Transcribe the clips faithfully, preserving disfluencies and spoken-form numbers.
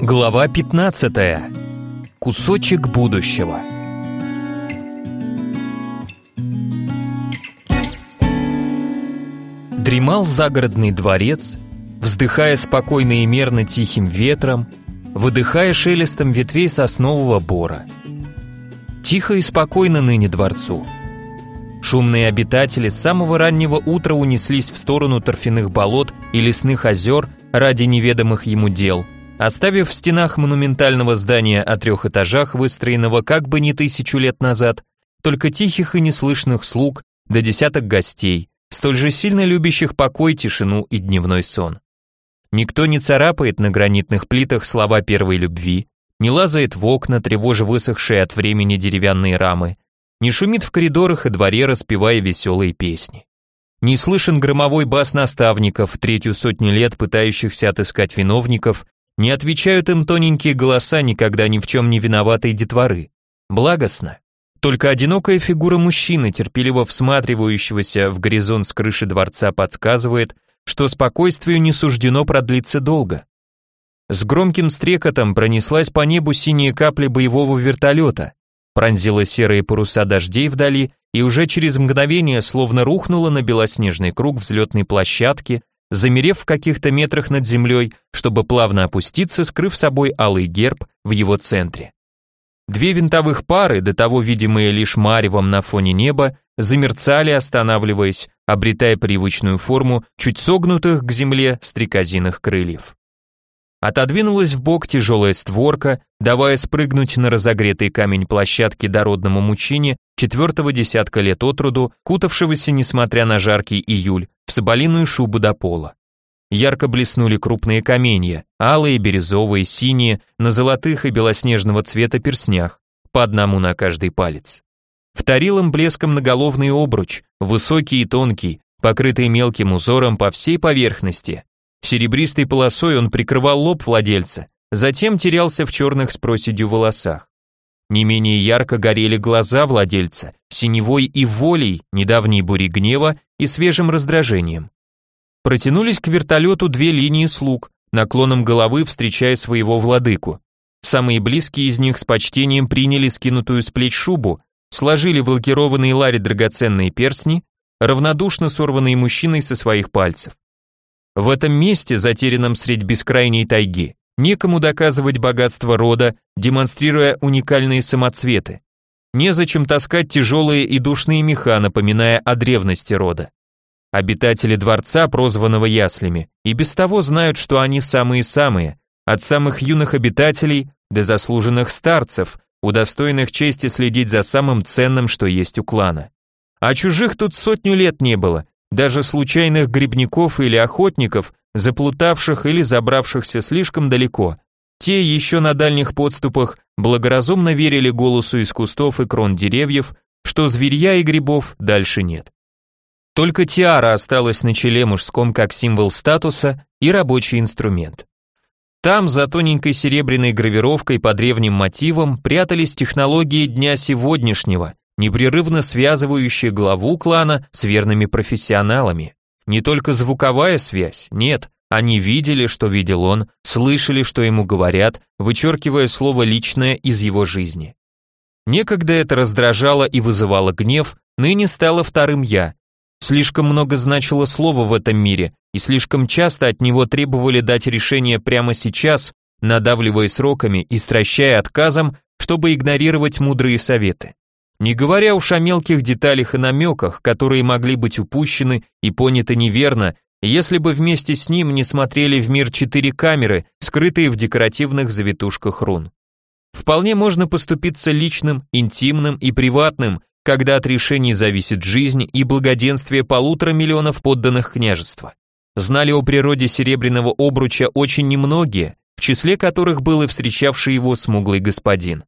Глава пятнадцатая. Кусочек будущего. Дремал загородный дворец, вздыхая спокойно и мерно тихим ветром, выдыхая шелестом ветвей соснового бора. Тихо и спокойно ныне дворцу. Шумные обитатели с самого раннего утра унеслись в сторону торфяных болот и лесных озер ради неведомых ему дел, оставив в стенах монументального здания о трех этажах, выстроенного как бы не тысячу лет назад, только тихих и неслышных слуг до десяток гостей, столь же сильно любящих покой, тишину и дневной сон. Никто не царапает на гранитных плитах слова первой любви, не лазает в окна, тревожа высохшие от времени деревянные рамы, не шумит в коридорах и дворе, распевая веселые песни. Не слышен громовой бас наставников, третью сотню лет пытающихся отыскать виновников, не отвечают им тоненькие голоса никогда ни в чем не виноватой детворы. Благостно. Только одинокая фигура мужчины, терпеливо всматривающегося в горизонт с крыши дворца, подсказывает, что спокойствию не суждено продлиться долго. С громким стрекотом пронеслась по небу синяя капля боевого вертолета, пронзила серые паруса дождей вдали и уже через мгновение словно рухнула на белоснежный круг взлетной площадки, замерев в каких-то метрах над землей, чтобы плавно опуститься, скрыв собой алый герб в его центре. Две винтовых пары, до того видимые лишь маревом на фоне неба, замерцали, останавливаясь, обретая привычную форму чуть согнутых к земле стрекозиных крыльев. Отодвинулась вбок тяжелая створка, давая спрыгнуть на разогретый камень площадки дородному мужчине четвертого десятка лет от роду, кутавшегося, несмотря на жаркий июль, в соболиную шубу до пола. Ярко блеснули крупные каменья, алые, бирюзовые, синие, на золотых и белоснежного цвета перстнях, по одному на каждый палец. Вторил им блеском наголовный обруч, высокий и тонкий, покрытый мелким узором по всей поверхности. Серебристой полосой он прикрывал лоб владельца, затем терялся в черных с проседью волосах. Не менее ярко горели глаза владельца, синевой и волей, недавней бури гнева и свежим раздражением. Протянулись к вертолету две линии слуг, наклоном головы встречая своего владыку. Самые близкие из них с почтением приняли скинутую с плеч шубу, сложили в лакированные лари драгоценные перстни, равнодушно сорванные мужчиной со своих пальцев. В этом месте, затерянном средь бескрайней тайги, некому доказывать богатство рода, демонстрируя уникальные самоцветы. Незачем таскать тяжелые и душные меха, напоминая о древности рода. Обитатели дворца, прозванного яслями, и без того знают, что они самые-самые, от самых юных обитателей до заслуженных старцев, удостоенных чести следить за самым ценным, что есть у клана. А чужих тут сотню лет не было, даже случайных грибников или охотников, заплутавших или забравшихся слишком далеко. Те еще на дальних подступах благоразумно верили голосу из кустов и крон деревьев, что зверья и грибов дальше нет. Только тиара осталась на челе мужском как символ статуса и рабочий инструмент. Там за тоненькой серебряной гравировкой по древним мотивам прятались технологии дня сегодняшнего, непрерывно связывающие главу клана с верными профессионалами. Не только звуковая связь, нет, они видели, что видел он, слышали, что ему говорят, вычеркивая слово «личное» из его жизни. Некогда это раздражало и вызывало гнев, ныне стало вторым «я». Слишком много значило слово в этом мире, и слишком часто от него требовали дать решение прямо сейчас, надавливая сроками и стращая отказом, чтобы игнорировать мудрые советы. Не говоря уж о мелких деталях и намеках, которые могли быть упущены и поняты неверно, если бы вместе с ним не смотрели в мир четыре камеры, скрытые в декоративных завитушках рун. Вполне можно поступиться личным, интимным и приватным, когда от решений зависит жизнь и благоденствие полутора миллионов подданных княжества. Знали о природе серебряного обруча очень немногие, в числе которых был и встречавший его смуглый господин.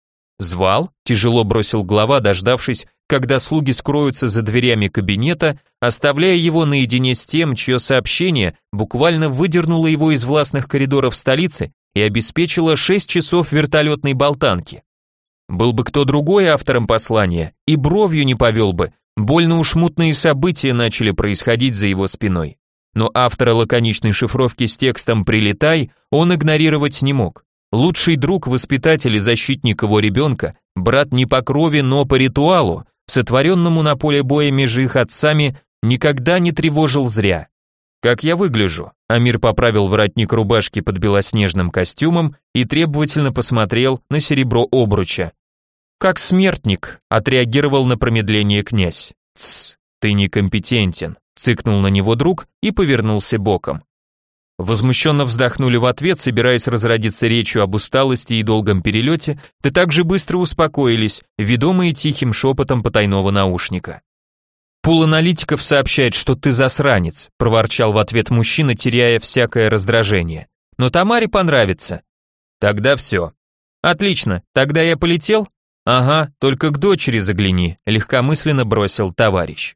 «Звал?» – тяжело бросил глава, дождавшись, когда слуги скроются за дверями кабинета, оставляя его наедине с тем, чье сообщение буквально выдернуло его из властных коридоров столицы и обеспечило шесть часов вертолетной болтанки. Был бы кто другой автором послания, и бровью не повел бы, больно уж мутные события начали происходить за его спиной. но автора лаконичной шифровки с текстом «Прилетай» он игнорировать не мог. Лучший друг, воспитатель и защитник его ребенка, брат не по крови, но по ритуалу, сотворенному на поле боя между их отцами, никогда не тревожил зря. «Как я выгляжу?» Амир поправил воротник рубашки под белоснежным костюмом и требовательно посмотрел на серебро обруча. «Как смертник», — отреагировал на промедление князь. «Тсс, ты некомпетентен», — цыкнул на него друг и повернулся боком. Возмущенно вздохнули в ответ, собираясь разродиться речью об усталости и долгом перелете, да также быстро успокоились, ведомые тихим шепотом потайного наушника. «Пул аналитиков сообщает, что ты засранец», — проворчал в ответ мужчина, теряя всякое раздражение. «Но Тамаре понравится». «Тогда все». «Отлично, тогда я полетел?» «Ага, только к дочери загляни», — легкомысленно бросил товарищ.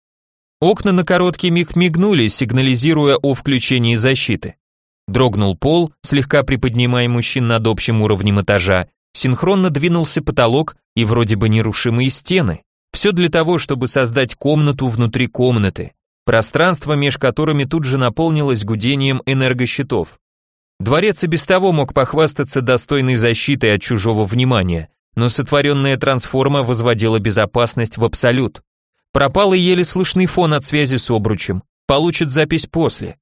Окна на короткий миг мигнули, сигнализируя о включении защиты. Дрогнул пол, слегка приподнимая мужчин над общим уровнем этажа, синхронно двинулся потолок и вроде бы нерушимые стены. Все для того, чтобы создать комнату внутри комнаты, пространство, меж которыми тут же наполнилось гудением энергощитов. Дворец и без того мог похвастаться достойной защитой от чужого внимания, но сотворенная трансформа возводила безопасность в абсолют. Пропал и еле слышный фон от связи с обручем. Получит запись после.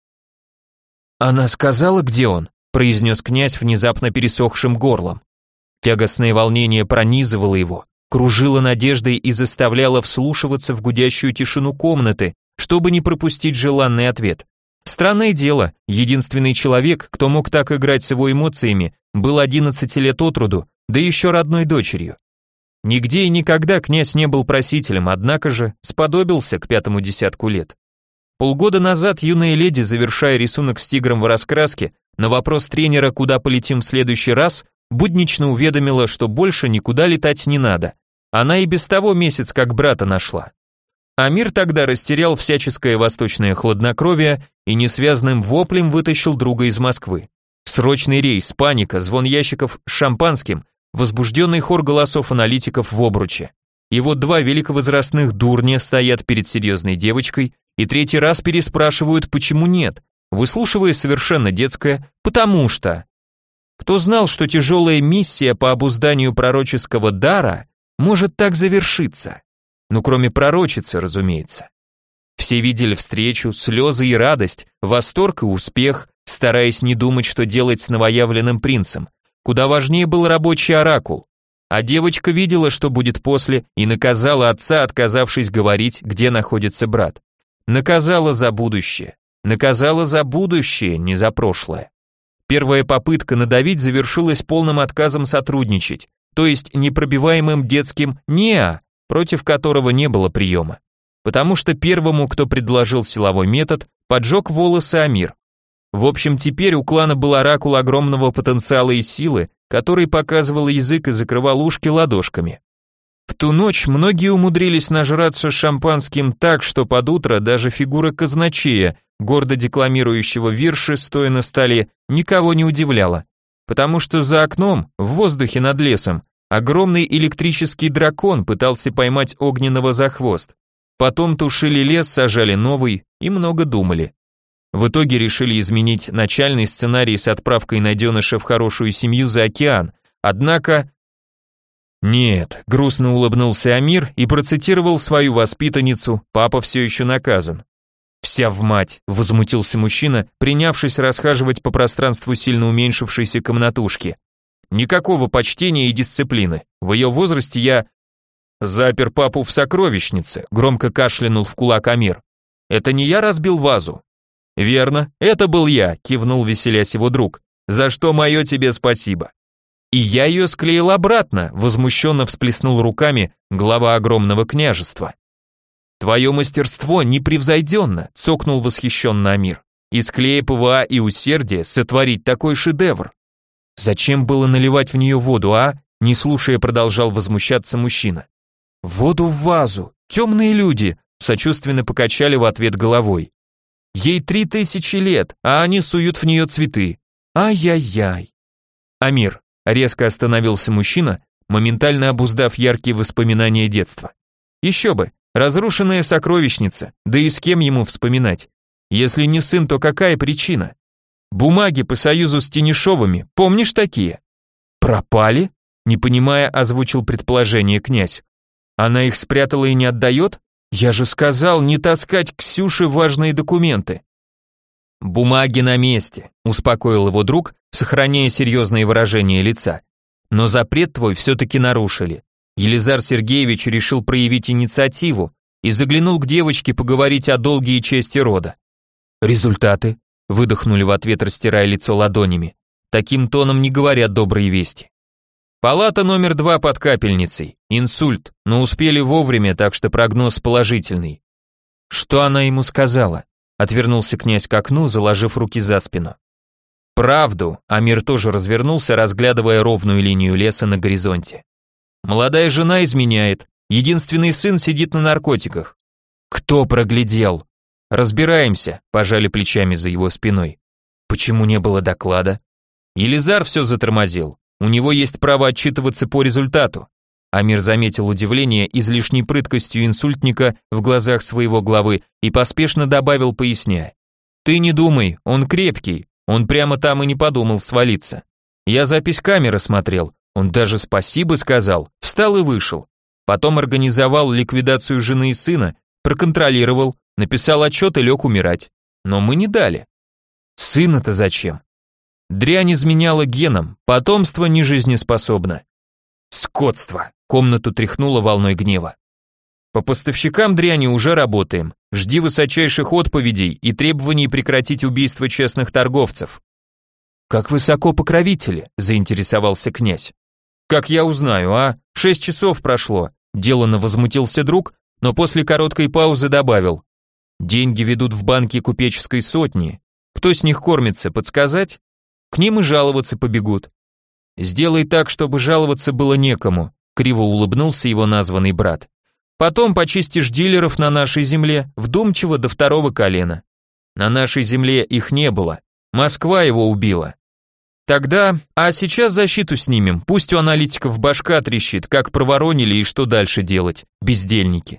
«Она сказала, где он?» – произнес князь внезапно пересохшим горлом. Тягостное волнение пронизывало его, кружило надеждой и заставляло вслушиваться в гудящую тишину комнаты, чтобы не пропустить желанный ответ. Странное дело, единственный человек, кто мог так играть с его эмоциями, был одиннадцати лет от роду, да еще родной дочерью. Нигде и никогда князь не был просителем, однако же сподобился к пятому десятку лет. Полгода назад юная леди, завершая рисунок с тигром в раскраске, на вопрос тренера, куда полетим в следующий раз, буднично уведомила, что больше никуда летать не надо. Она и без того месяц как брата нашла. Амир тогда растерял всяческое восточное хладнокровие и несвязным воплем вытащил друга из Москвы. Срочный рейс, паника, звон ящиков с шампанским, возбужденный хор голосов аналитиков в обруче. И вот два великовозрастных дурня стоят перед серьезной девочкой и третий раз переспрашивают, почему нет, выслушивая совершенно детское «потому что». Кто знал, что тяжелая миссия по обузданию пророческого дара может так завершиться? Ну, кроме пророчицы, разумеется. Все видели встречу, слезы и радость, восторг и успех, стараясь не думать, что делать с новоявленным принцем. Куда важнее был рабочий оракул. А девочка видела, что будет после, и наказала отца, отказавшись говорить, где находится брат. Наказала за будущее. Наказала за будущее, не за прошлое. Первая попытка надавить завершилась полным отказом сотрудничать, то есть непробиваемым детским «неа», против которого не было приема. Потому что первому, кто предложил силовой метод, поджег волосы Амир. В общем, теперь у клана был оракул огромного потенциала и силы, который показывал язык и закрывал ушки ладошками. В ту ночь многие умудрились нажраться шампанским так, что под утро даже фигура казначея, гордо декламирующего вирши, стоя на столе, никого не удивляла. Потому что за окном, в воздухе над лесом, огромный электрический дракон пытался поймать огненного за хвост. Потом тушили лес, сажали новый и много думали. В итоге решили изменить начальный сценарий с отправкой найденыша в хорошую семью за океан, однако... Нет, грустно улыбнулся Амир и процитировал свою воспитанницу, папа все еще наказан. Вся в мать, возмутился мужчина, принявшись расхаживать по пространству сильно уменьшившейся комнатушки. Никакого почтения и дисциплины, в ее возрасте я... Запер папу в сокровищнице, громко кашлянул в кулак Амир. Это не я разбил вазу? «Верно, это был я», — кивнул веселясь его друг, «за что мое тебе спасибо». «И я ее склеил обратно», — возмущенно всплеснул руками глава огромного княжества. «Твое мастерство непревзойденно», — цокнул восхищенно Амир, «из клея ПВА и усердия сотворить такой шедевр». «Зачем было наливать в нее воду, а?» — не слушая продолжал возмущаться мужчина. «Воду в вазу, темные люди», — сочувственно покачали в ответ головой. Ей три тысячи лет, а они суют в нее цветы. Ай-яй-яй. Амир, резко остановился мужчина, моментально обуздав яркие воспоминания детства. Еще бы, разрушенная сокровищница, да и с кем ему вспоминать. Если не сын, то какая причина? Бумаги по союзу с Тенишовыми, помнишь такие? Пропали? Не понимая, озвучил предположение князь. Она их спрятала и не отдает? Я же сказал не таскать к Ксюше важные документы. Бумаги на месте, успокоил его друг, сохраняя серьезное выражение лица. Но запрет твой все-таки нарушили. Елизар Сергеевич решил проявить инициативу и заглянул к девочке поговорить о долге и чести рода. Результаты? Выдохнули в ответ, растирая лицо ладонями. Таким тоном не говорят добрые вести. Палата номер два под капельницей. Инсульт, но успели вовремя, так что прогноз положительный. Что она ему сказала? Отвернулся князь к окну, заложив руки за спину. Правду, Амир тоже развернулся, разглядывая ровную линию леса на горизонте. Молодая жена изменяет, единственный сын сидит на наркотиках. Кто проглядел? Разбираемся, пожали плечами за его спиной. Почему не было доклада? Елизар все затормозил. У него есть право отчитываться по результату. Амир заметил удивление излишней прыткостью инсультника в глазах своего главы и поспешно добавил, поясняя. Ты не думай, он крепкий, он прямо там и не подумал свалиться. Я запись камеры смотрел, он даже спасибо сказал, встал и вышел. Потом организовал ликвидацию жены и сына, проконтролировал, написал отчет и лег умирать. Но мы не дали. Сына-то зачем? Дрянь изменяла генам, потомство не жизнеспособно. Скотство. Комнату тряхнуло волной гнева. По поставщикам дряни уже работаем. Жди высочайших отповедей и требований прекратить убийство честных торговцев. Как высоко покровители, заинтересовался князь. Как я узнаю, а? Шесть часов прошло. Делано возмутился друг, но после короткой паузы добавил. Деньги ведут в банки купеческой сотни. Кто с них кормится, подсказать? К ним и жаловаться побегут. Сделай так, чтобы жаловаться было некому, криво улыбнулся его названный брат. Потом почистишь дилеров на нашей земле, вдумчиво до второго колена. На нашей земле их не было. Москва его убила. Тогда, а сейчас защиту снимем, пусть у аналитиков башка трещит, как проворонили и что дальше делать, бездельники.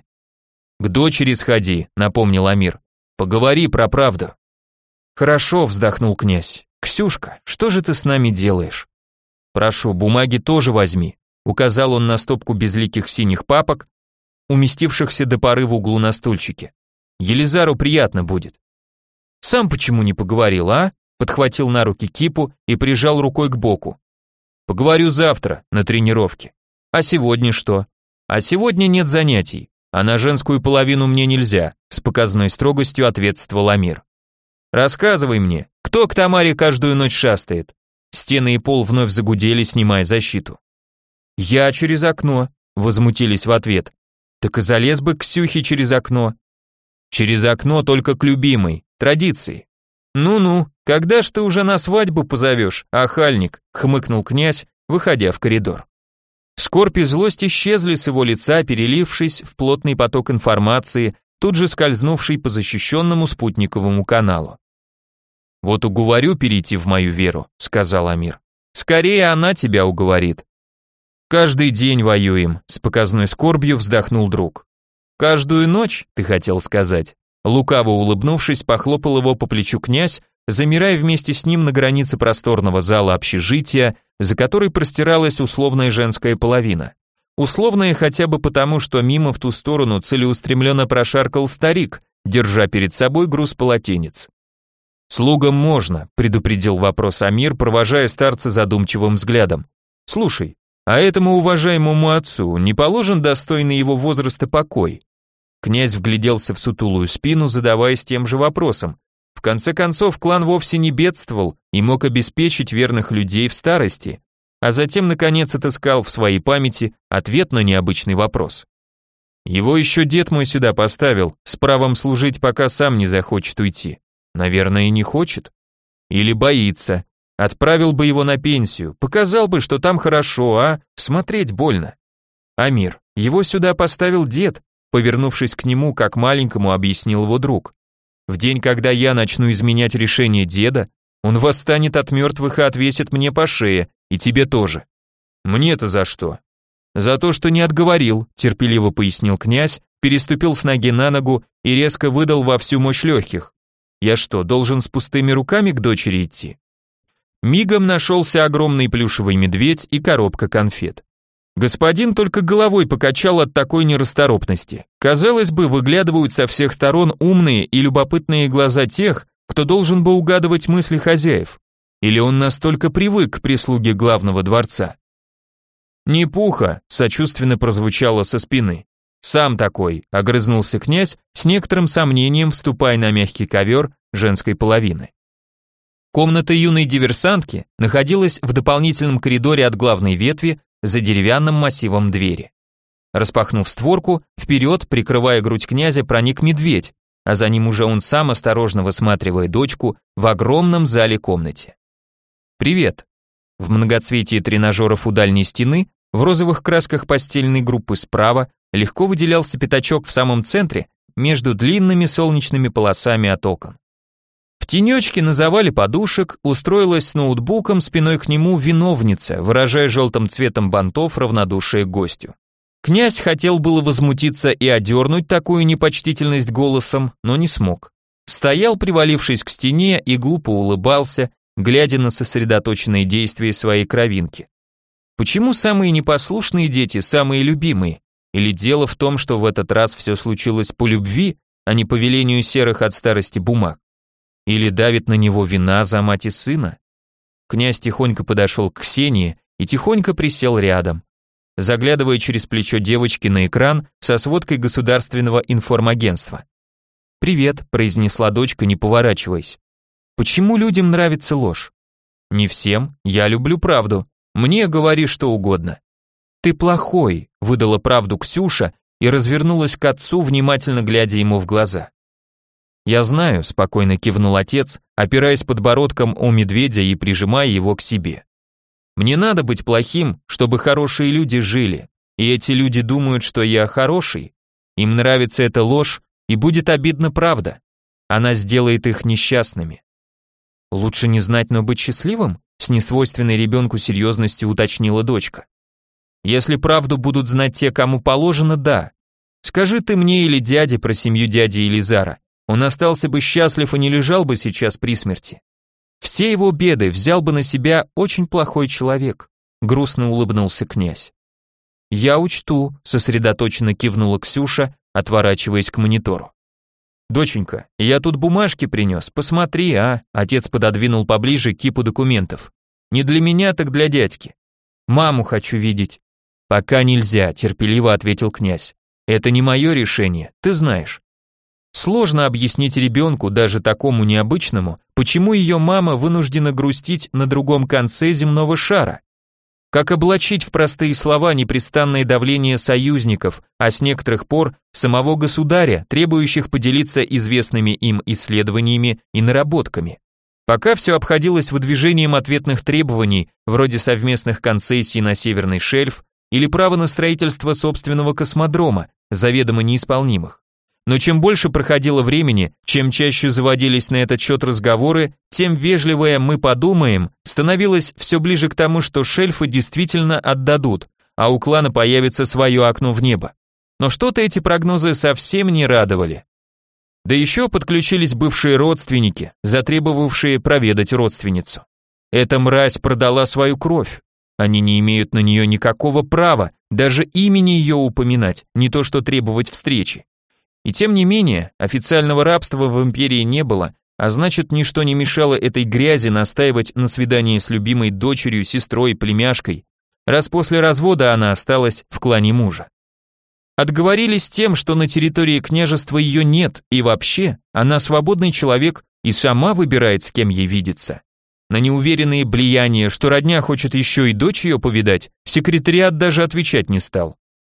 К дочери сходи, напомнил Амир. Поговори про правду. Хорошо, вздохнул князь. Ксюшка, что же ты с нами делаешь? Прошу, бумаги тоже возьми, указал он на стопку безликих синих папок, уместившихся до поры в углу на стульчике. Елизару приятно будет. Сам почему не поговорил, а? Подхватил на руки кипу и прижал рукой к боку. Поговорю завтра, на тренировке. А сегодня что? А сегодня нет занятий, а на женскую половину мне нельзя, с показной строгостью ответствовал Амир. Рассказывай мне, кто к Тамаре каждую ночь шастает? Стены и пол вновь загудели, снимая защиту. Я через окно, возмутились в ответ. Так и залез бы к Ксюхе через окно. Через окно только к любимой, традиции. Ну-ну, когда ж ты уже на свадьбу позовешь, охальник, хмыкнул князь, выходя в коридор. Скорбь и злость исчезли с его лица, перелившись в плотный поток информации, тут же скользнувший по защищенному спутниковому каналу. «Вот уговорю перейти в мою веру», — сказал Амир. «Скорее она тебя уговорит». «Каждый день воюем», — с показной скорбью вздохнул друг. «Каждую ночь, ты хотел сказать?» Лукаво улыбнувшись, похлопал его по плечу князь, замирая вместе с ним на границе просторного зала общежития, за которой простиралась условная женская половина. Условная хотя бы потому, что мимо в ту сторону целеустремленно прошаркал старик, держа перед собой груз полотенец. «Слугам можно», — предупредил вопрос Амир, провожая старца задумчивым взглядом. «Слушай, а этому уважаемому отцу не положен достойный его возраста покой?» Князь вгляделся в сутулую спину, задаваясь тем же вопросом. В конце концов, клан вовсе не бедствовал и мог обеспечить верных людей в старости, а затем, наконец, отыскал в своей памяти ответ на необычный вопрос. Его еще дед мой сюда поставил, с правом служить, пока сам не захочет уйти. Наверное, и не хочет. Или боится. Отправил бы его на пенсию, показал бы, что там хорошо, а смотреть больно. Амир, его сюда поставил дед, повернувшись к нему, как маленькому, объяснил его друг. В день, когда я начну изменять решение деда, он восстанет от мертвых и отвесит мне по шее, и тебе тоже. Мне-то за что? За то, что не отговорил, терпеливо пояснил князь, переступил с ноги на ногу и резко выдал во всю мощь легких. Я что, должен с пустыми руками к дочери идти? Мигом нашелся огромный плюшевый медведь и коробка конфет. Господин только головой покачал от такой нерасторопности. Казалось бы, выглядывают со всех сторон умные и любопытные глаза тех, кто должен бы угадывать мысли хозяев. Или он настолько привык к прислуге главного дворца? «Не пуха», — сочувственно прозвучало со спины. «Сам такой», — огрызнулся князь, с некоторым сомнением вступая на мягкий ковер женской половины. Комната юной диверсантки находилась в дополнительном коридоре от главной ветви за деревянным массивом двери. Распахнув створку, вперед, прикрывая грудь князя, проник медведь, а за ним уже он сам, осторожно высматривая дочку в огромном зале-комнате. «Привет». В многоцветии тренажеров у дальней стены, в розовых красках постельной группы справа, легко выделялся пятачок в самом центре, между длинными солнечными полосами от окон. В тенечке на завале подушек устроилась с ноутбуком спиной к нему виновница, выражая желтым цветом бантов равнодушие к гостю. Князь хотел было возмутиться и одернуть такую непочтительность голосом, но не смог. Стоял, привалившись к стене, и глупо улыбался, глядя на сосредоточенные действия своей кровинки. Почему самые непослушные дети самые любимые? Или дело в том, что в этот раз все случилось по любви, а не по велению серых от старости бумаг? Или давит на него вина за мать и сына? Князь тихонько подошел к Ксении и тихонько присел рядом, заглядывая через плечо девочки на экран со сводкой государственного информагентства. «Привет», — произнесла дочка, не поворачиваясь. «Почему людям нравится ложь?» «Не всем, я люблю правду. Мне говори что угодно». «Ты плохой», — выдала правду Ксюша и развернулась к отцу, внимательно глядя ему в глаза. «Я знаю», — спокойно кивнул отец, опираясь подбородком о медведя и прижимая его к себе. «Мне надо быть плохим, чтобы хорошие люди жили, и эти люди думают, что я хороший. Им нравится эта ложь, и будет обидна правда. Она сделает их несчастными». «Лучше не знать, но быть счастливым?» — с несвойственной ребенку серьезностью уточнила дочка. «Если правду будут знать те, кому положено, да. Скажи ты мне или дяде про семью дяди Елизара, он остался бы счастлив и не лежал бы сейчас при смерти. Все его беды взял бы на себя очень плохой человек», — грустно улыбнулся князь. «Я учту», — сосредоточенно кивнула Ксюша, отворачиваясь к монитору. «Доченька, я тут бумажки принес, посмотри, а?» Отец пододвинул поближе кипу документов. «Не для меня, так для дядьки. Маму хочу видеть». «Пока нельзя», — терпеливо ответил князь. «Это не мое решение, ты знаешь». Сложно объяснить ребенку, даже такому необычному, почему ее мама вынуждена грустить на другом конце земного шара. Как облачить в простые слова непрестанное давление союзников, а с некоторых пор самого государя, требующих поделиться известными им исследованиями и наработками. Пока все обходилось выдвижением ответных требований, вроде совместных концессий на Северный шельф или права на строительство собственного космодрома, заведомо неисполнимых. Но чем больше проходило времени, чем чаще заводились на этот счет разговоры, тем вежливее «мы подумаем» становилось все ближе к тому, что шельфы действительно отдадут, а у клана появится свое окно в небо. Но что-то эти прогнозы совсем не радовали. Да еще подключились бывшие родственники, затребовавшие проведать родственницу. Эта мразь продала свою кровь. Они не имеют на нее никакого права, даже имени ее упоминать, не то что требовать встречи. И тем не менее, официального рабства в империи не было, а значит, ничто не мешало этой грязи настаивать на свидании с любимой дочерью, сестрой, племяшкой, раз после развода она осталась в клане мужа. Отговорились тем, что на территории княжества ее нет, и вообще, она свободный человек и сама выбирает, с кем ей видеться. На неуверенные блияния, что родня хочет еще и дочь ее повидать, секретариат даже отвечать не стал.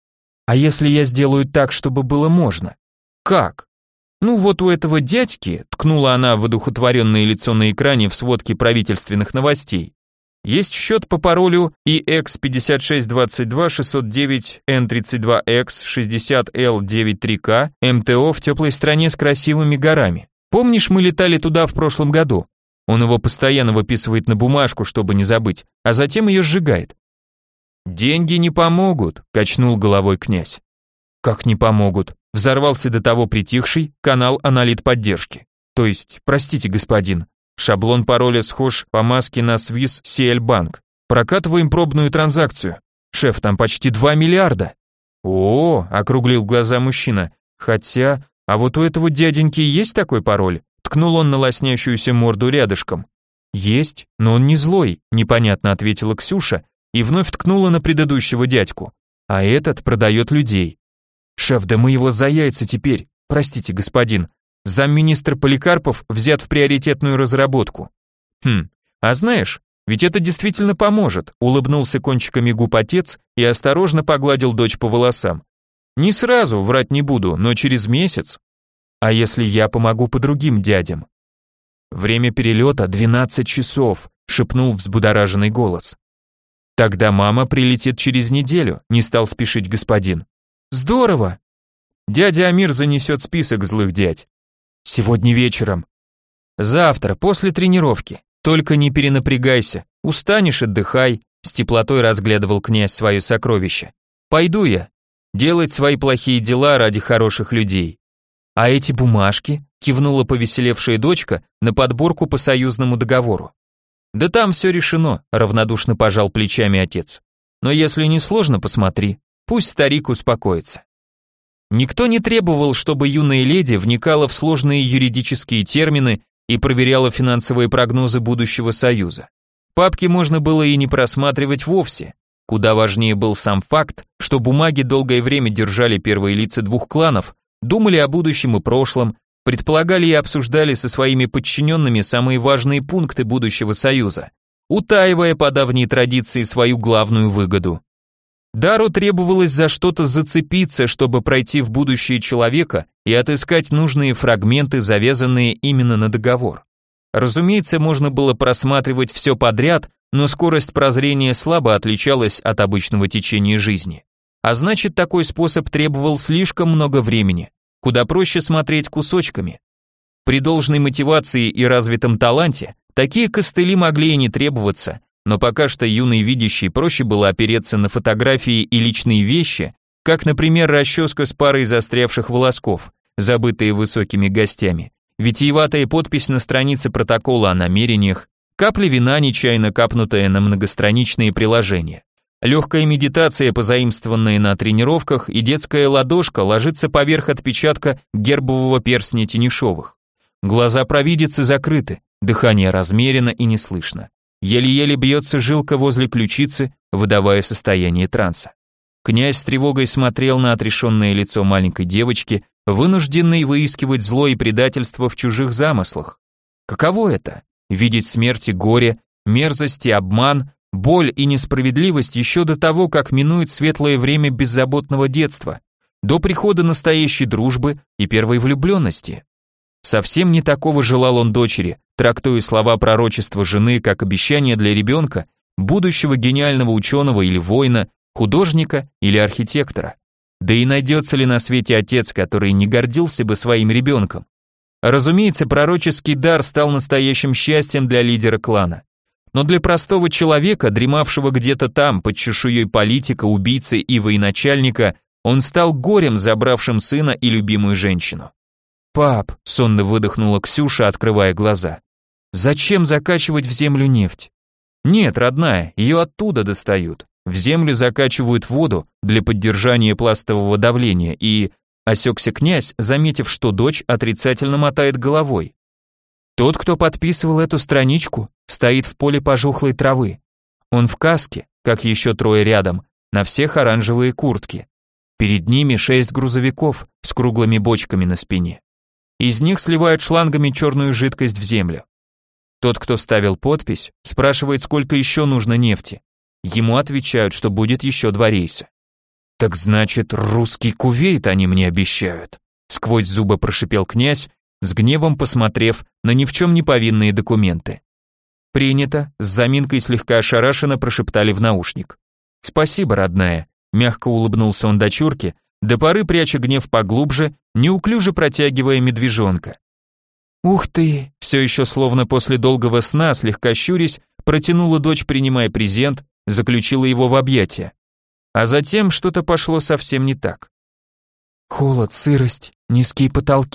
«А если я сделаю так, чтобы было можно?» «Как?» «Ну вот у этого дядьки», ткнула она в одухотворенное лицо на экране в сводке правительственных новостей, «есть счет по паролю и икс пятьдесят шесть двадцать два шестьсот девять эн тридцать два икс шестьдесят эл девяносто три ка эм тэ о в теплой стране с красивыми горами. Помнишь, мы летали туда в прошлом году? Он его постоянно выписывает на бумажку, чтобы не забыть, а затем ее сжигает». «Деньги не помогут», качнул головой князь. «Как не помогут?» Взорвался до того притихший канал аналит поддержки. То есть, простите, господин, шаблон пароля схож по маске на Swiss си эл Bank. Прокатываем пробную транзакцию. Шеф, там почти два миллиарда. О, округлил глаза мужчина. Хотя, а вот у этого дяденьки есть такой пароль? Ткнул он на лоснящуюся морду рядышком. Есть, но он не злой, непонятно ответила Ксюша и вновь ткнула на предыдущего дядьку. А этот продает людей. Шеф, да мы его за яйца теперь. Простите, господин. Замминистра Поликарпов взят в приоритетную разработку. Хм, а знаешь, ведь это действительно поможет, улыбнулся кончиками губ отец и осторожно погладил дочь по волосам. Не сразу, врать не буду, но через месяц. А если я помогу по другим дядям? Время перелета двенадцать часов, шепнул взбудораженный голос. Тогда мама прилетит через неделю, не стал спешить господин. Здорово. Дядя Амир занесет список злых дядь. Сегодня вечером. Завтра, после тренировки. Только не перенапрягайся. Устанешь, отдыхай. С теплотой разглядывал князь свое сокровище. Пойду я. Делать свои плохие дела ради хороших людей. А эти бумажки? Кивнула повеселевшая дочка на подборку по союзному договору. Да там все решено, равнодушно пожал плечами отец. Но если не сложно, посмотри. Пусть старик успокоится. Никто не требовал, чтобы юная леди вникала в сложные юридические термины и проверяла финансовые прогнозы будущего союза. Папки можно было и не просматривать вовсе. Куда важнее был сам факт, что бумаги долгое время держали первые лица двух кланов, думали о будущем и прошлом, предполагали и обсуждали со своими подчиненными самые важные пункты будущего союза, утаивая по давней традиции свою главную выгоду. Дару требовалось за что-то зацепиться, чтобы пройти в будущее человека и отыскать нужные фрагменты, завязанные именно на договор. Разумеется, можно было просматривать все подряд, но скорость прозрения слабо отличалась от обычного течения жизни. А значит, такой способ требовал слишком много времени, куда проще смотреть кусочками. При должной мотивации и развитом таланте такие костыли могли и не требоваться, но пока что юный видящий проще было опереться на фотографии и личные вещи, как, например, расческа с парой застрявших волосков, забытые высокими гостями, витиеватая подпись на странице протокола о намерениях, капля вина, нечаянно капнутая на многостраничные приложения. Легкая медитация, позаимствованная на тренировках, и детская ладошка ложится поверх отпечатка гербового перстня Тенишовых. Глаза провидицы закрыты, дыхание размерено и не слышно. Еле-еле бьется жилка возле ключицы, выдавая состояние транса. Князь с тревогой смотрел на отрешенное лицо маленькой девочки, вынужденной выискивать зло и предательство в чужих замыслах. Каково это? Видеть смерть и горе, мерзость и обман, боль и несправедливость еще до того, как минует светлое время беззаботного детства, до прихода настоящей дружбы и первой влюбленности. Совсем не такого желал он дочери, трактуя слова пророчества жены как обещание для ребенка, будущего гениального ученого или воина, художника или архитектора. Да и найдется ли на свете отец, который не гордился бы своим ребенком? Разумеется, пророческий дар стал настоящим счастьем для лидера клана. Но для простого человека, дремавшего где-то там, под чешуей политика, убийцы и военачальника, он стал горем, забравшим сына и любимую женщину. «Пап», — сонно выдохнула Ксюша, открывая глаза, «зачем закачивать в землю нефть?» «Нет, родная, ее оттуда достают. В землю закачивают воду для поддержания пластового давления и...» Осекся князь, заметив, что дочь отрицательно мотает головой. «Тот, кто подписывал эту страничку, стоит в поле пожухлой травы. Он в каске, как еще трое рядом, на всех оранжевые куртки. Перед ними шесть грузовиков с круглыми бочками на спине. Из них сливают шлангами черную жидкость в землю. Тот, кто ставил подпись, спрашивает, сколько еще нужно нефти. Ему отвечают, что будет еще два рейса. Так значит, русский Кувейт они мне обещают. Сквозь зубы прошипел князь, с гневом посмотрев на ни в чем не повинные документы. Принято, с заминкой слегка ошарашенно прошептали в наушник. Спасибо, родная, мягко улыбнулся он дочурке, до поры пряча гнев поглубже, неуклюже протягивая медвежонка. «Ух ты!» Все еще словно после долгого сна, слегка щурясь, протянула дочь, принимая презент, заключила его в объятия. А затем что-то пошло совсем не так. «Холод, сырость, низкие потолки»,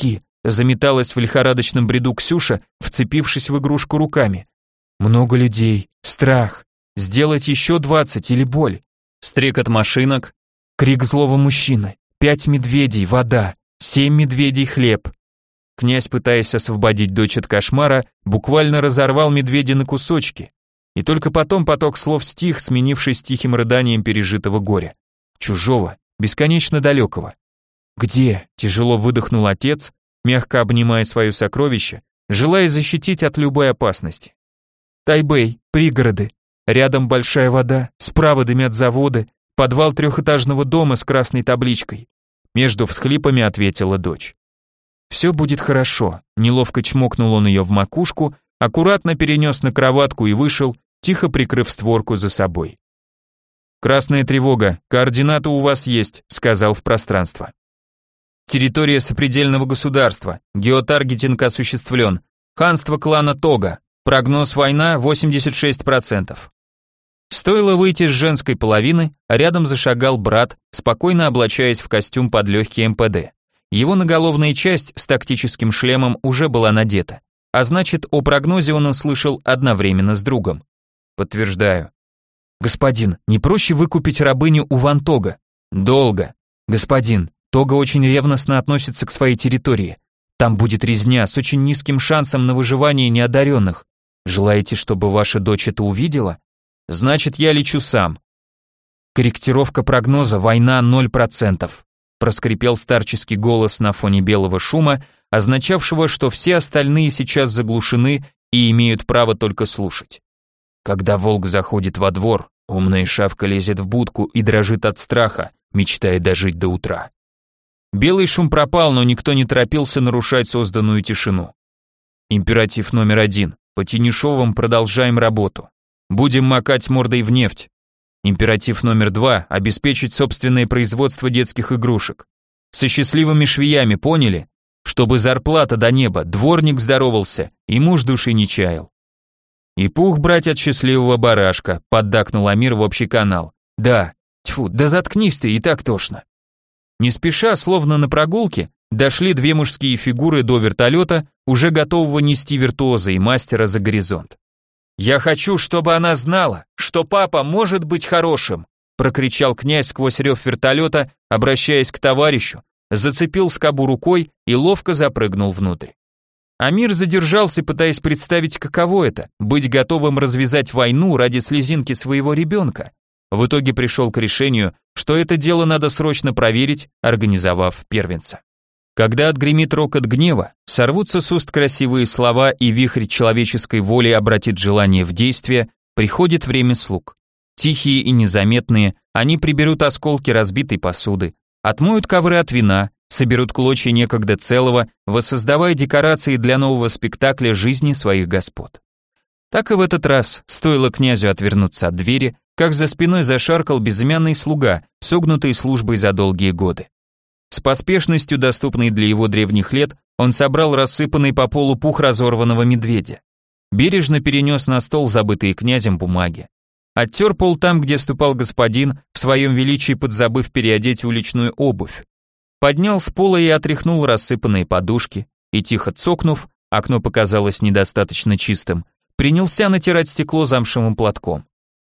заметалась в лихорадочном бреду Ксюша, вцепившись в игрушку руками. Много людей, страх, сделать еще двадцать или боль. Стрекот машинок, крик злого мужчины, пять медведей, вода, семь медведей, хлеб. Князь, пытаясь освободить дочь от кошмара, буквально разорвал медведя на кусочки. И только потом поток слов стих, сменившись тихим рыданием пережитого горя. Чужого, бесконечно далекого. «Где?» – тяжело выдохнул отец, мягко обнимая свое сокровище, желая защитить от любой опасности. «Тайбэй, пригороды. Рядом большая вода, справа дымят заводы, подвал трехэтажного дома с красной табличкой». Между всхлипами ответила дочь. «Все будет хорошо», – неловко чмокнул он ее в макушку, аккуратно перенес на кроватку и вышел, тихо прикрыв створку за собой. «Красная тревога, координаты у вас есть», – сказал в пространство. «Территория сопредельного государства, геотаргетинг осуществлен, ханство клана Тога, прогноз война восемьдесят шесть процентов». Стоило выйти с женской половины, а рядом зашагал брат, спокойно облачаясь в костюм под легкий эм пэ дэ. Его наголовная часть с тактическим шлемом уже была надета, а значит, о прогнозе он услышал одновременно с другом. «Подтверждаю». «Господин, не проще выкупить рабыню у Ван Тога?» «Долго». «Господин, Тога очень ревностно относится к своей территории. Там будет резня с очень низким шансом на выживание неодаренных. Желаете, чтобы ваша дочь это увидела? Значит, я лечу сам». «Корректировка прогноза, война ноль процентов», проскрипел старческий голос на фоне белого шума, означавшего, что все остальные сейчас заглушены и имеют право только слушать. Когда волк заходит во двор, умная шавка лезет в будку и дрожит от страха, мечтая дожить до утра. Белый шум пропал, но никто не торопился нарушать созданную тишину. Императив номер один. По Тенишовым продолжаем работу. Будем макать мордой в нефть. Императив номер два. Обеспечить собственное производство детских игрушек. Со счастливыми швеями, поняли? Чтобы зарплата до неба, дворник здоровался и муж души не чаял. И пух брать от счастливого барашка, поддакнул Амир в общий канал. Да, тьфу, да заткнись ты, и так тошно. Не спеша, словно на прогулке, дошли две мужские фигуры до вертолета, уже готового нести виртуоза и мастера за горизонт. «Я хочу, чтобы она знала, что папа может быть хорошим», прокричал князь сквозь рев вертолета, обращаясь к товарищу, зацепил скобу рукой и ловко запрыгнул внутрь. Амир задержался, пытаясь представить, каково это – быть готовым развязать войну ради слезинки своего ребенка. В итоге пришел к решению, что это дело надо срочно проверить, организовав первенца. Когда отгремит рокот гнева, сорвутся с уст красивые слова и вихрь человеческой воли обратит желание в действие, приходит время слуг. Тихие и незаметные, они приберут осколки разбитой посуды, отмоют ковры от вина, соберут клочья некогда целого, воссоздавая декорации для нового спектакля жизни своих господ. Так и в этот раз, стоило князю отвернуться от двери, как за спиной зашаркал безымянный слуга, согнутый службой за долгие годы. С поспешностью, доступной для его древних лет, он собрал рассыпанный по полу пух разорванного медведя. Бережно перенес на стол забытые князем бумаги. Оттер пол там, где ступал господин, в своем величии подзабыв переодеть уличную обувь. Поднял с пола и отряхнул рассыпанные подушки, и тихо цокнув, окно показалось недостаточно чистым, принялся натирать стекло замшевым платком.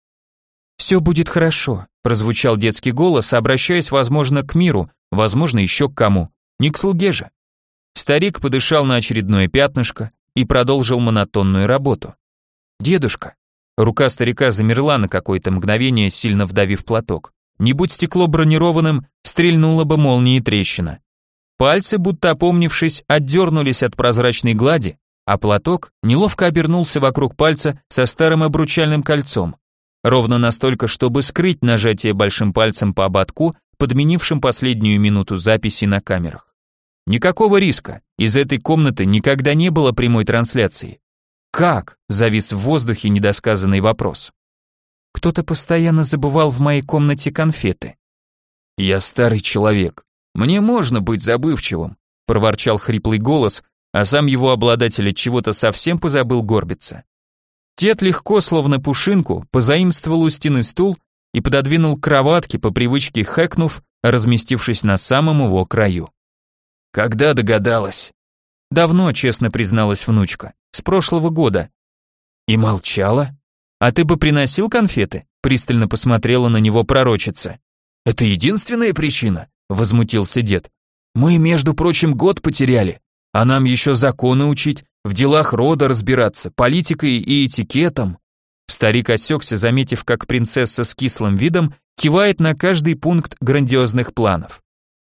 «Все будет хорошо», – прозвучал детский голос, обращаясь, возможно, к миру, возможно, еще к кому, не к слуге же. Старик подышал на очередное пятнышко и продолжил монотонную работу. «Дедушка». Рука старика замерла на какое-то мгновение, сильно вдавив платок. Не будь стекло бронированным, стрельнула бы молнией трещина. Пальцы, будто опомнившись, отдернулись от прозрачной глади, а платок неловко обернулся вокруг пальца со старым обручальным кольцом. Ровно настолько, чтобы скрыть нажатие большим пальцем по ободку, подменившим последнюю минуту записи на камерах. Никакого риска, из этой комнаты никогда не было прямой трансляции. «Как?» – завис в воздухе недосказанный вопрос. «Кто-то постоянно забывал в моей комнате конфеты». «Я старый человек, мне можно быть забывчивым», – проворчал хриплый голос, а сам его обладатель от чего-то совсем позабыл горбиться. Дед легко, словно пушинку, позаимствовал у стены стул и пододвинул к кроватке, по привычке хэкнув, разместившись на самом его краю. «Когда догадалась?» Давно, честно призналась внучка. С прошлого года. И молчала? А ты бы приносил конфеты? Пристально посмотрела на него пророчица. Это единственная причина? Возмутился дед. Мы, между прочим, год потеряли, а нам еще законы учить, в делах рода разбираться, политикой и этикетом. Старик осекся, заметив, как принцесса с кислым видом кивает на каждый пункт грандиозных планов.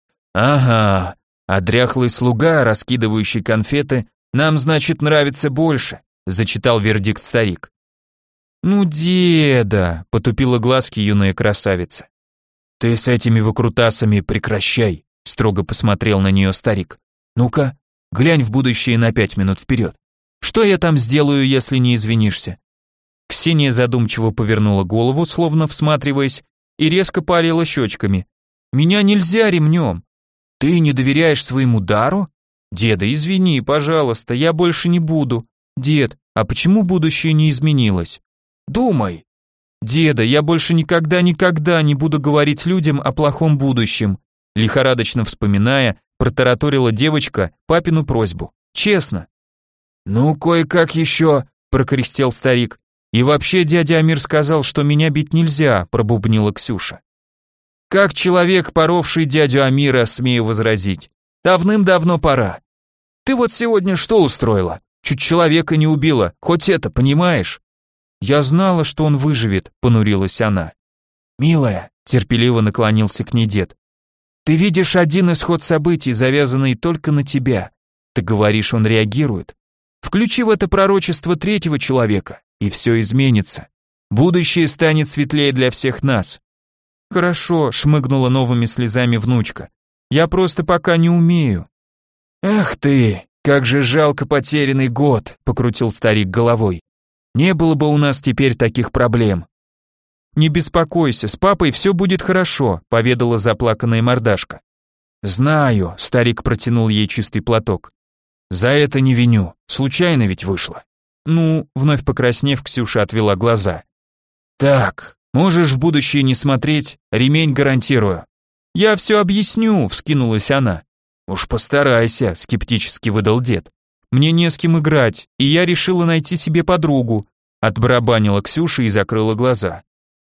Ага, а дряхлый слуга, раскидывающий конфеты, нам, значит, нравится больше, зачитал вердикт старик. Ну, деда, потупила глазки юная красавица. Ты с этими выкрутасами прекращай, строго посмотрел на нее старик. Ну-ка, глянь в будущее на пять минут вперед. Что я там сделаю, если не извинишься? Ксения задумчиво повернула голову, словно всматриваясь, и резко палила щечками. Меня нельзя ремнем. Ты не доверяешь своему дару? Деда, извини, пожалуйста, я больше не буду. Дед, а почему будущее не изменилось? Думай. Деда, я больше никогда-никогда не буду говорить людям о плохом будущем. Лихорадочно вспоминая, протараторила девочка папину просьбу. Честно. Ну, кое-как еще, прокряхтел старик. И вообще дядя Амир сказал, что меня бить нельзя, пробубнила Ксюша. Как человек, поровший дядю Амира, смею возразить. Давным-давно пора. Ты вот сегодня что устроила? Чуть человека не убила, хоть это, понимаешь? Я знала, что он выживет, понурилась она. Милая, терпеливо наклонился к ней дед. Ты видишь один исход событий, завязанный только на тебя. Ты говоришь, он реагирует. Включи в это пророчество третьего человека, и все изменится. Будущее станет светлее для всех нас. Хорошо, шмыгнула новыми слезами внучка. Я просто пока не умею. Ах ты, как же жалко потерянный год, покрутил старик головой. Не было бы у нас теперь таких проблем. Не беспокойся, с папой все будет хорошо, поведала заплаканная мордашка. Знаю, старик протянул ей чистый платок. За это не виню, случайно ведь вышло. Ну, вновь покраснев, Ксюша отвела глаза. Так, можешь в будущее не смотреть, ремень гарантирую. Я все объясню, вскинулась она. Уж постарайся, скептически выдал дед. Мне не с кем играть, и я решила найти себе подругу, отбарабанила Ксюша и закрыла глаза.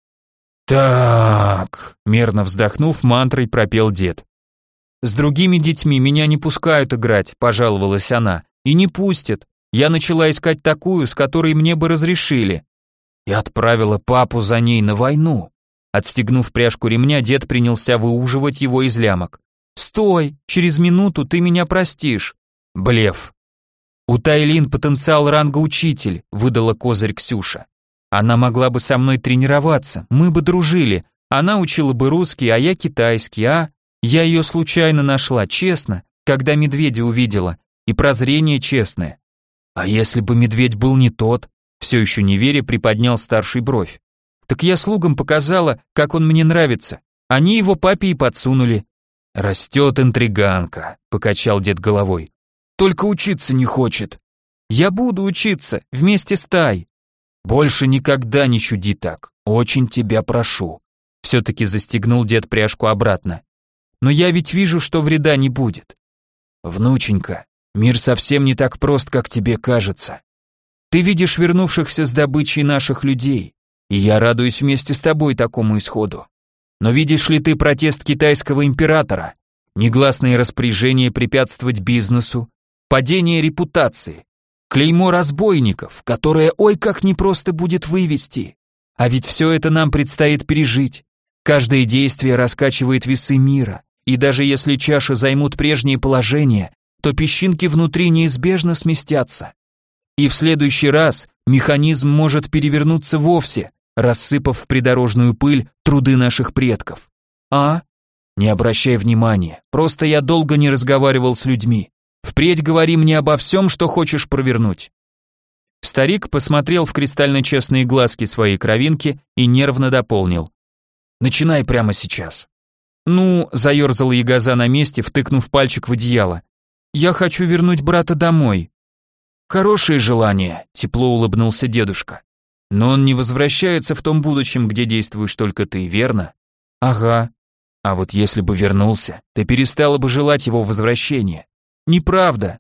Так, мерно вздохнув, мантрой пропел дед. С другими детьми меня не пускают играть, пожаловалась она, и не пустят. Я начала искать такую, с которой мне бы разрешили. И отправила папу за ней на войну. Отстегнув пряжку ремня, дед принялся выуживать его из лямок. Стой, через минуту ты меня простишь. Блеф. У Тайлин потенциал ранга учитель, выдала козырь Ксюша. Она могла бы со мной тренироваться, мы бы дружили. Она учила бы русский, а я китайский, а? Я ее случайно нашла, честно, когда медведя увидела, и прозрение честное. А если бы медведь был не тот? Все еще не веря, приподнял старший бровь. Так я слугам показала, как он мне нравится. Они его папе и подсунули. Растет интриганка, покачал дед головой. Только учиться не хочет. Я буду учиться, вместе с Тай. Больше никогда не чуди так, очень тебя прошу. Все-таки застегнул дед пряжку обратно. Но я ведь вижу, что вреда не будет. Внученька, мир совсем не так прост, как тебе кажется. Ты видишь вернувшихся с добычей наших людей, и я радуюсь вместе с тобой такому исходу. Но видишь ли ты протест китайского императора, негласные распоряжения препятствовать бизнесу, падение репутации, клеймо разбойников, которое ой как непросто будет вывести. А ведь все это нам предстоит пережить. Каждое действие раскачивает весы мира, и даже если чаши займут прежнее положение, то песчинки внутри неизбежно сместятся. И в следующий раз механизм может перевернуться вовсе, рассыпав в придорожную пыль труды наших предков. А? Не обращай внимания, просто я долго не разговаривал с людьми. Впредь говори мне обо всем, что хочешь провернуть. Старик посмотрел в кристально честные глазки своей кровинки и нервно дополнил. Начинай прямо сейчас. Ну, заерзала ягоза на месте, втыкнув пальчик в одеяло. Я хочу вернуть брата домой. Хорошее желание, тепло улыбнулся дедушка. Но он не возвращается в том будущем, где действуешь только ты, верно? Ага. А вот если бы вернулся, ты перестала бы желать его возвращения. Неправда.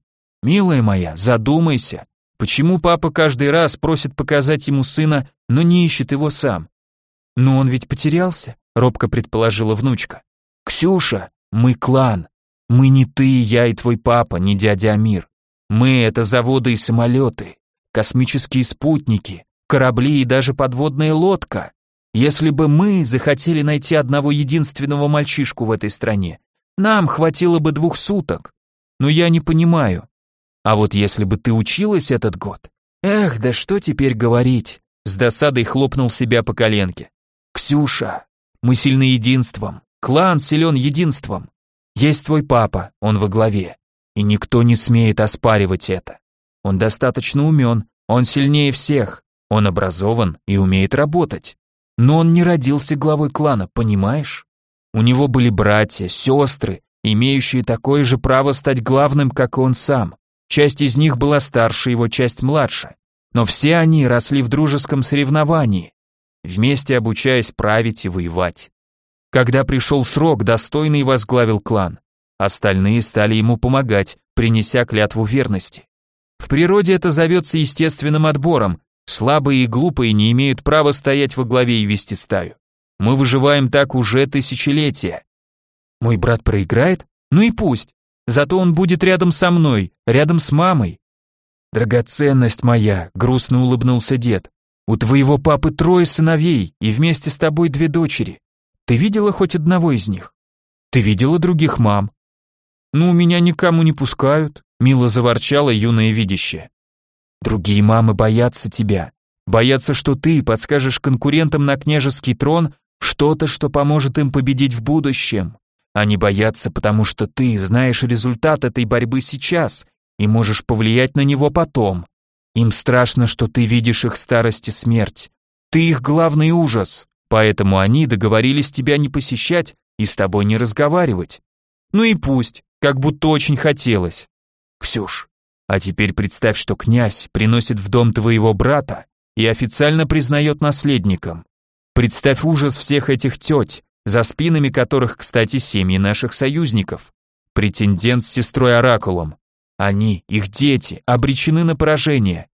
Милая моя, задумайся, почему папа каждый раз просит показать ему сына, но не ищет его сам? Но он ведь потерялся, робко предположила внучка. Ксюша, мы клан. Мы не ты, я и твой папа, не дядя Амир. Мы — это заводы и самолеты, космические спутники, корабли и даже подводная лодка. Если бы мы захотели найти одного единственного мальчишку в этой стране, нам хватило бы двух суток. Но я не понимаю. А вот если бы ты училась этот год... Эх, да что теперь говорить? С досадой хлопнул себя по коленке. Ксюша, мы сильны единством. Клан силен единством. Есть твой папа, он во главе. И никто не смеет оспаривать это. Он достаточно умен, он сильнее всех. Он образован и умеет работать. Но он не родился главой клана, понимаешь? У него были братья, сестры, имеющие такое же право стать главным, как и он сам. Часть из них была старше его, часть младше. Но все они росли в дружеском соревновании, вместе обучаясь править и воевать. Когда пришел срок, достойный возглавил клан. Остальные стали ему помогать, принеся клятву верности. В природе это зовется естественным отбором. Слабые и глупые не имеют права стоять во главе и вести стаю. Мы выживаем так уже тысячелетия. Мой брат проиграет? Ну и пусть. Зато он будет рядом со мной, рядом с мамой. Драгоценность моя, грустно улыбнулся дед. У твоего папы трое сыновей и вместе с тобой две дочери. Ты видела хоть одного из них? Ты видела других мам? Ну, меня никому не пускают, мило заворчала юная видящая. Другие мамы боятся тебя, боятся, что ты подскажешь конкурентам на княжеский трон что-то, что поможет им победить в будущем. Они боятся, потому что ты знаешь результат этой борьбы сейчас и можешь повлиять на него потом. Им страшно, что ты видишь их старость и смерть. Ты их главный ужас, поэтому они договорились тебя не посещать и с тобой не разговаривать. Ну и пусть, как будто очень хотелось. Ксюш, а теперь представь, что князь приносит в дом твоего брата и официально признает наследником. Представь ужас всех этих теть, за спинами которых, кстати, семьи наших союзников. Претендент с сестрой Оракулом. Они, их дети, обречены на поражение.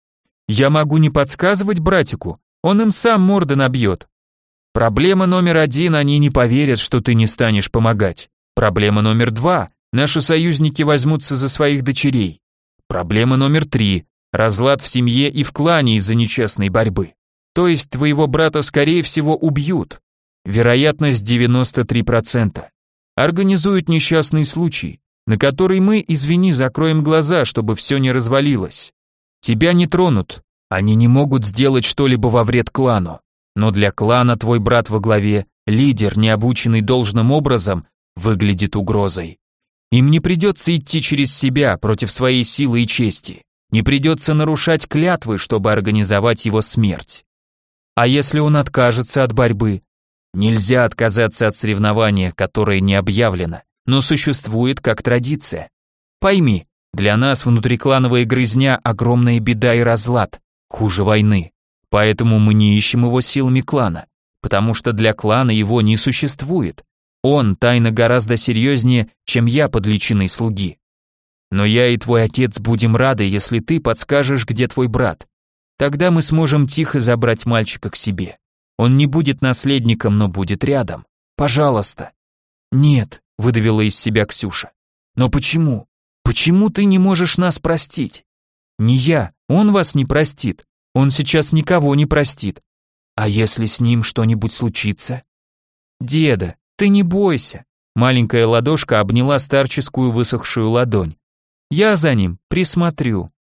Я могу не подсказывать братику, он им сам морды набьет. Проблема номер один, они не поверят, что ты не станешь помогать. Проблема номер два, наши союзники возьмутся за своих дочерей. Проблема номер три, разлад в семье и в клане из-за нечестной борьбы. То есть твоего брата, скорее всего, убьют. Вероятность девяносто три процента. Организуют несчастный случай, на который мы, извини, закроем глаза, чтобы все не развалилось. Тебя не тронут, они не могут сделать что-либо во вред клану. Но для клана твой брат во главе, лидер, не обученный должным образом, выглядит угрозой. Им не придется идти через себя против своей силы и чести. Не придется нарушать клятвы, чтобы организовать его смерть. А если он откажется от борьбы? Нельзя отказаться от соревнования, которое не объявлено, но существует как традиция. Пойми, для нас внутриклановая грызня – огромная беда и разлад, хуже войны. Поэтому мы не ищем его силами клана, потому что для клана его не существует. Он тайна гораздо серьезнее, чем я под личиной слуги. Но я и твой отец будем рады, если ты подскажешь, где твой брат. Тогда мы сможем тихо забрать мальчика к себе. Он не будет наследником, но будет рядом. Пожалуйста. Нет, выдавила из себя Ксюша. Но почему? Почему ты не можешь нас простить? Не я, он вас не простит. Он сейчас никого не простит. А если с ним что-нибудь случится? Деда, ты не бойся. Маленькая ладошка обняла старческую высохшую ладонь. Я за ним присмотрю.